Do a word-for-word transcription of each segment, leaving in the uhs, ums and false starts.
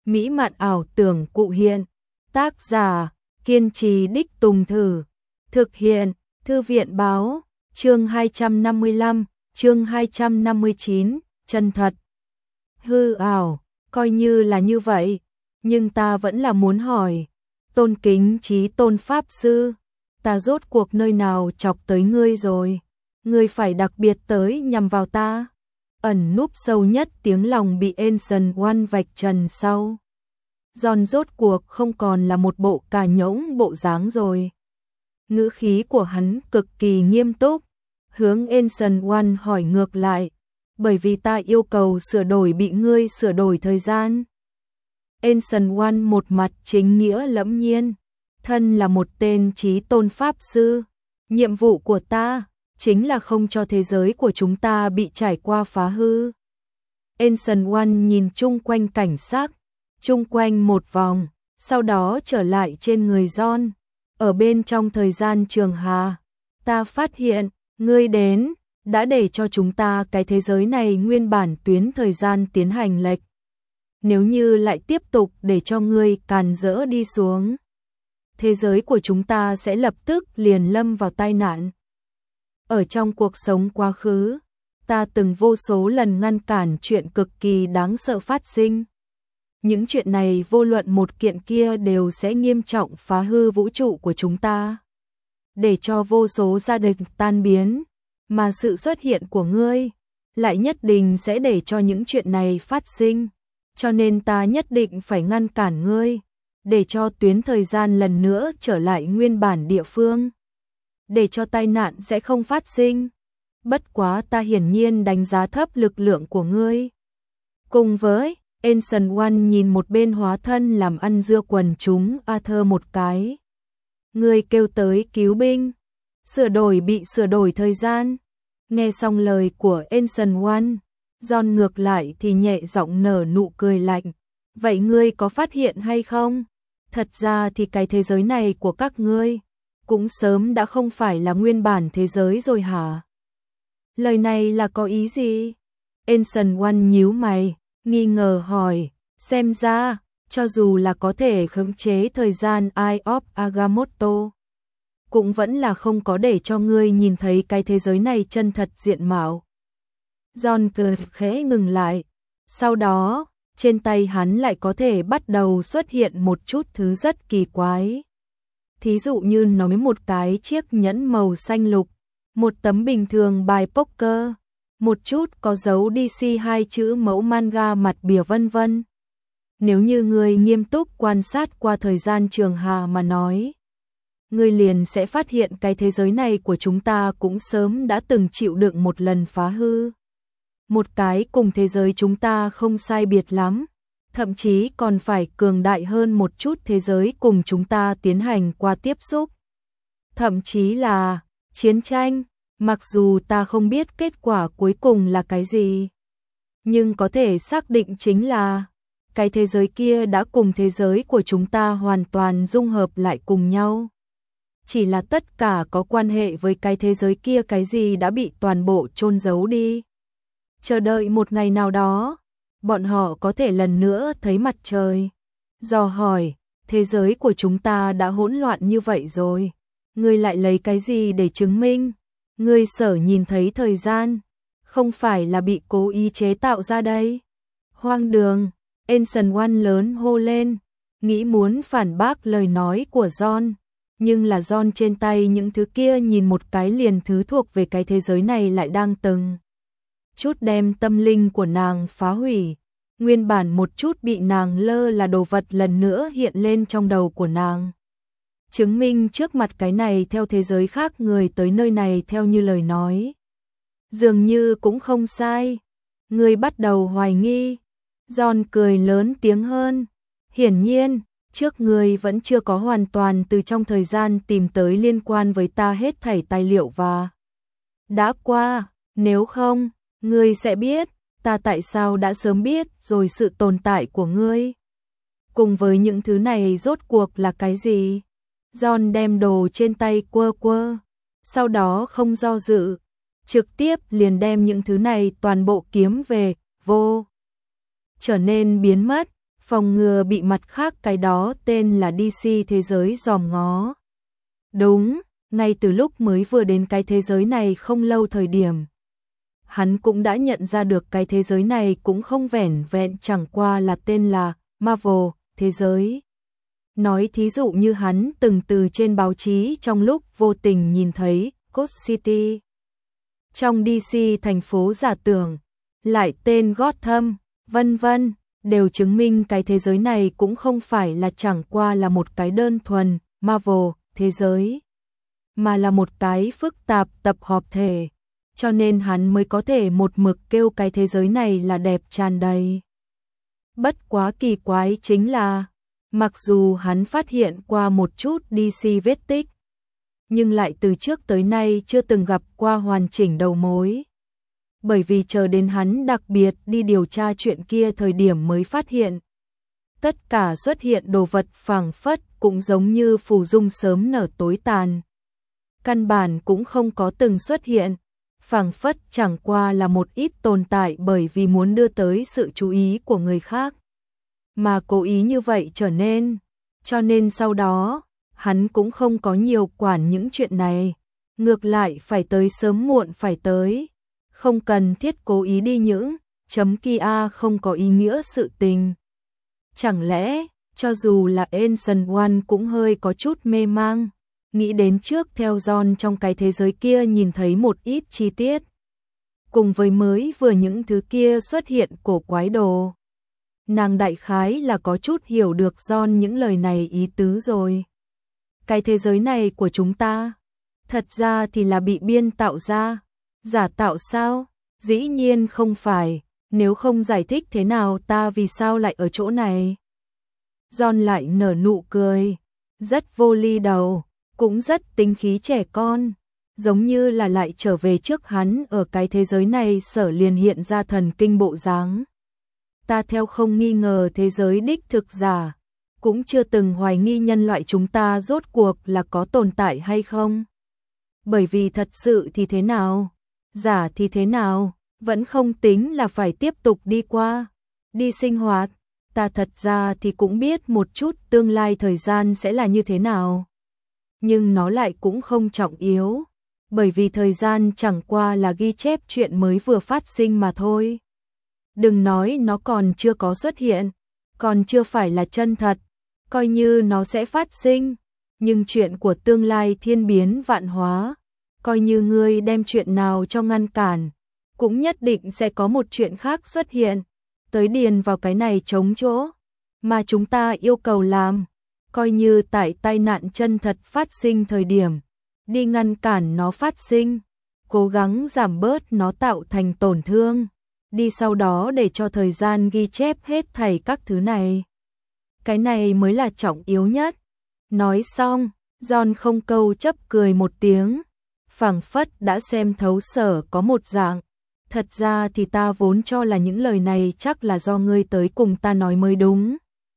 mỹ mạn ảo tưởng cụ hiện. Tác giả, kiên trì đích tùng thử. Thực hiện, Thư viện báo, chương hai trăm năm mươi lăm, chương hai trăm năm mươi chín, chân thật. Hư ảo, coi như là như vậy, nhưng ta vẫn là muốn hỏi. Tôn kính chí tôn pháp sư, ta rốt cuộc nơi nào chọc tới ngươi rồi? Ngươi phải đặc biệt tới nhằm vào ta. Ẩn núp sâu nhất tiếng lòng bị Ancient One vạch trần sau. John rốt cuộc không còn là một bộ cà nhỗng bộ dáng rồi. Ngữ khí của hắn cực kỳ nghiêm túc, hướng Ancient One hỏi ngược lại, bởi vì ta yêu cầu sửa đổi bị ngươi sửa đổi thời gian. Ancient One một mặt chính nghĩa lẫm nhiên, thân là một tên chí tôn pháp sư, nhiệm vụ của ta chính là không cho thế giới của chúng ta bị trải qua phá hư. Ancient One nhìn chung quanh cảnh sắc, chung quanh một vòng, sau đó trở lại trên người John. Ở bên trong thời gian trường hà, ta phát hiện, ngươi đến, đã để cho chúng ta cái thế giới này nguyên bản tuyến thời gian tiến hành lệch. Nếu như lại tiếp tục để cho ngươi càn rỡ đi xuống, thế giới của chúng ta sẽ lập tức liền lâm vào tai nạn. Ở trong cuộc sống quá khứ, ta từng vô số lần ngăn cản chuyện cực kỳ đáng sợ phát sinh. Những chuyện này vô luận một kiện kia đều sẽ nghiêm trọng phá hư vũ trụ của chúng ta, để cho vô số gia đình tan biến, mà sự xuất hiện của ngươi lại nhất định sẽ để cho những chuyện này phát sinh. Cho nên ta nhất định phải ngăn cản ngươi, để cho tuyến thời gian lần nữa trở lại nguyên bản địa phương, để cho tai nạn sẽ không phát sinh. Bất quá ta hiển nhiên đánh giá thấp lực lượng của ngươi. Cùng với Ancient One nhìn một bên hóa thân làm ăn dưa quần chúng Arthur một cái. Ngươi kêu tới cứu binh, sửa đổi bị sửa đổi thời gian. Nghe xong lời của Ancient One, John ngược lại thì nhẹ giọng nở nụ cười lạnh. Vậy ngươi có phát hiện hay không? Thật ra thì cái thế giới này của các ngươi cũng sớm đã không phải là nguyên bản thế giới rồi hả? Lời này là có ý gì? Ancient One nhíu mày, nghi ngờ hỏi, xem ra, cho dù là có thể khống chế thời gian Eye of Agamotto, cũng vẫn là không có để cho ngươi nhìn thấy cái thế giới này chân thật diện mạo. John cười khẽ ngừng lại, sau đó, trên tay hắn lại có thể bắt đầu xuất hiện một chút thứ rất kỳ quái. Thí dụ như nói một cái chiếc nhẫn màu xanh lục, một tấm bình thường bài poker, một chút có dấu đê xê hai chữ mẫu manga mặt bìa vân vân. Nếu như người nghiêm túc quan sát qua thời gian trường hà mà nói, người liền sẽ phát hiện cái thế giới này của chúng ta cũng sớm đã từng chịu đựng một lần phá hư. Một cái cùng thế giới chúng ta không sai biệt lắm, thậm chí còn phải cường đại hơn một chút thế giới cùng chúng ta tiến hành qua tiếp xúc. Thậm chí là chiến tranh, mặc dù ta không biết kết quả cuối cùng là cái gì, nhưng có thể xác định chính là cái thế giới kia đã cùng thế giới của chúng ta hoàn toàn dung hợp lại cùng nhau. Chỉ là tất cả có quan hệ với cái thế giới kia cái gì đã bị toàn bộ chôn giấu đi. Chờ đợi một ngày nào đó, bọn họ có thể lần nữa thấy mặt trời. Dò hỏi, thế giới của chúng ta đã hỗn loạn như vậy rồi, ngươi lại lấy cái gì để chứng minh? Ngươi sở nhìn thấy thời gian, không phải là bị cố ý chế tạo ra đây. Hoang đường, Ancient One lớn hô lên, nghĩ muốn phản bác lời nói của John. Nhưng là John trên tay những thứ kia nhìn một cái liền thứ thuộc về cái thế giới này lại đang từng chút đem tâm linh của nàng phá hủy. Nguyên bản một chút bị nàng lơ là đồ vật lần nữa hiện lên trong đầu của nàng. Chứng minh trước mặt cái này theo thế giới khác người tới nơi này theo như lời nói. Dường như cũng không sai. Người bắt đầu hoài nghi. John cười lớn tiếng hơn. Hiển nhiên, trước người vẫn chưa có hoàn toàn từ trong thời gian tìm tới liên quan với ta hết thảy tài liệu và đã qua, nếu không, ngươi sẽ biết, ta tại sao đã sớm biết rồi sự tồn tại của ngươi. Cùng với những thứ này rốt cuộc là cái gì? John đem đồ trên tay quơ quơ, sau đó không do dự, trực tiếp liền đem những thứ này toàn bộ kiếm về, vô. Trở nên biến mất, phòng ngừa bị mặt khác cái đó tên là đê xê thế giới dòm ngó. Đúng, ngay từ lúc mới vừa đến cái thế giới này không lâu thời điểm, hắn cũng đã nhận ra được cái thế giới này cũng không vẻn vẹn chẳng qua là tên là Marvel thế giới. Nói thí dụ như hắn từng từ trên báo chí trong lúc vô tình nhìn thấy Gotham City trong đê xê thành phố giả tưởng, lại tên Gotham, vân vân, đều chứng minh cái thế giới này cũng không phải là chẳng qua là một cái đơn thuần Marvel thế giới, mà là một cái phức tạp tập hợp thể, cho nên hắn mới có thể một mực kêu cái thế giới này là đẹp tràn đầy. Bất quá kỳ quái chính là, mặc dù hắn phát hiện qua một chút đê xê vết tích, nhưng lại từ trước tới nay chưa từng gặp qua hoàn chỉnh đầu mối. Bởi vì chờ đến hắn đặc biệt đi điều tra chuyện kia thời điểm mới phát hiện, tất cả xuất hiện đồ vật phảng phất cũng giống như phù dung sớm nở tối tàn. Căn bản cũng không có từng xuất hiện, phảng phất chẳng qua là một ít tồn tại bởi vì muốn đưa tới sự chú ý của người khác, mà cố ý như vậy trở nên, cho nên sau đó, hắn cũng không có nhiều quản những chuyện này, ngược lại phải tới sớm muộn phải tới, không cần thiết cố ý đi những chấm kia không có ý nghĩa sự tình. Chẳng lẽ, cho dù là Ancient One cũng hơi có chút mê mang, nghĩ đến trước theo John trong cái thế giới kia nhìn thấy một ít chi tiết, cùng với mới vừa những thứ kia xuất hiện cổ quái đồ. Nàng đại khái là có chút hiểu được John những lời này ý tứ rồi. Cái thế giới này của chúng ta, thật ra thì là bị biên tạo ra, giả tạo sao? Dĩ nhiên không phải, nếu không giải thích thế nào ta vì sao lại ở chỗ này? John lại nở nụ cười, rất vô ly đầu, cũng rất tính khí trẻ con, giống như là lại trở về trước hắn ở cái thế giới này sở liền hiện ra thần kinh bộ dáng. Ta theo không nghi ngờ thế giới đích thực giả, cũng chưa từng hoài nghi nhân loại chúng ta rốt cuộc là có tồn tại hay không. Bởi vì thật sự thì thế nào, giả thì thế nào, vẫn không tính là phải tiếp tục đi qua, đi sinh hoạt. Ta thật ra thì cũng biết một chút tương lai thời gian sẽ là như thế nào. Nhưng nó lại cũng không trọng yếu, bởi vì thời gian chẳng qua là ghi chép chuyện mới vừa phát sinh mà thôi. Đừng nói nó còn chưa có xuất hiện, còn chưa phải là chân thật, coi như nó sẽ phát sinh, nhưng chuyện của tương lai thiên biến vạn hóa, coi như ngươi đem chuyện nào cho ngăn cản, cũng nhất định sẽ có một chuyện khác xuất hiện, tới điền vào cái này trống chỗ, mà chúng ta yêu cầu làm, coi như tại tai nạn chân thật phát sinh thời điểm, đi ngăn cản nó phát sinh, cố gắng giảm bớt nó tạo thành tổn thương, đi sau đó để cho thời gian ghi chép hết thảy các thứ này. Cái này mới là trọng yếu nhất. Nói xong, John không câu chấp cười một tiếng, phảng phất đã xem thấu sở có một dạng. Thật ra thì ta vốn cho là những lời này chắc là do ngươi tới cùng ta nói mới đúng.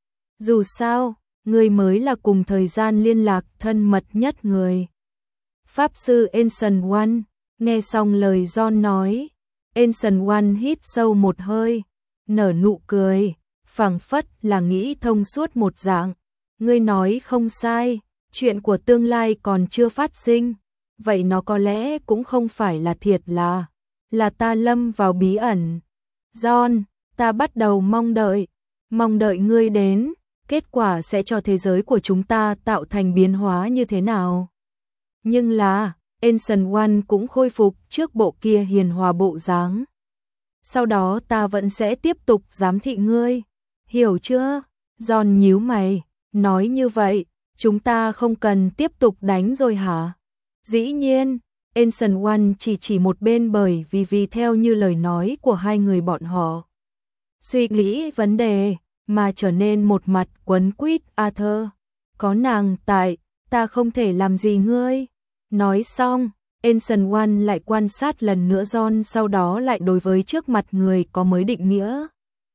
Dù sao, ngươi mới là cùng thời gian liên lạc thân mật nhất người. Pháp sư Ancient One, nghe xong lời John nói, Ancient One hít sâu một hơi, nở nụ cười, phảng phất là nghĩ thông suốt một dạng. Ngươi nói không sai, chuyện của tương lai còn chưa phát sinh, vậy nó có lẽ cũng không phải là thiệt là, là ta lâm vào bí ẩn. John, ta bắt đầu mong đợi, mong đợi ngươi đến, kết quả sẽ cho thế giới của chúng ta tạo thành biến hóa như thế nào. Nhưng là, Ancient One cũng khôi phục trước bộ kia hiền hòa bộ dáng. Sau đó ta vẫn sẽ tiếp tục giám thị ngươi, hiểu chưa? John nhíu mày, nói như vậy, chúng ta không cần tiếp tục đánh rồi hả? Dĩ nhiên, Ancient One chỉ chỉ một bên bởi vì vì theo như lời nói của hai người bọn họ. Suy nghĩ vấn đề, mà trở nên một mặt quấn quýt Arthur. Có nàng tại, ta không thể làm gì ngươi. Nói xong, Ancient One lại quan sát lần nữa John, sau đó lại đối với trước mặt người có mới định nghĩa.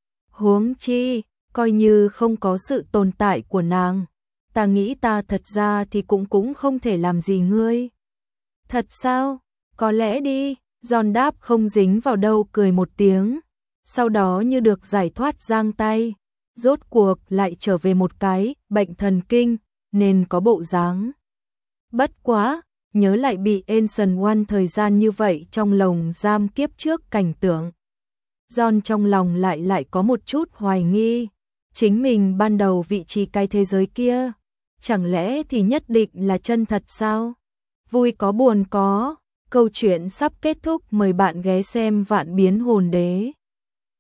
Huống chi, coi như không có sự tồn tại của nàng, ta nghĩ ta thật ra thì cũng cũng không thể làm gì ngươi. Thật sao? Có lẽ đi, John đáp không dính vào đâu cười một tiếng, sau đó như được giải thoát giang tay, rốt cuộc lại trở về một cái bệnh thần kinh, nên có bộ dáng. Bất quá, nhớ lại bị Ancient One thời gian như vậy trong lồng giam kiếp trước cảnh tượng. John trong lòng lại lại có một chút hoài nghi, chính mình ban đầu vị trí cái thế giới kia, chẳng lẽ thì nhất định là chân thật sao? Vui có buồn có, câu chuyện sắp kết thúc, mời bạn ghé xem Vạn Biến Hồn Đế.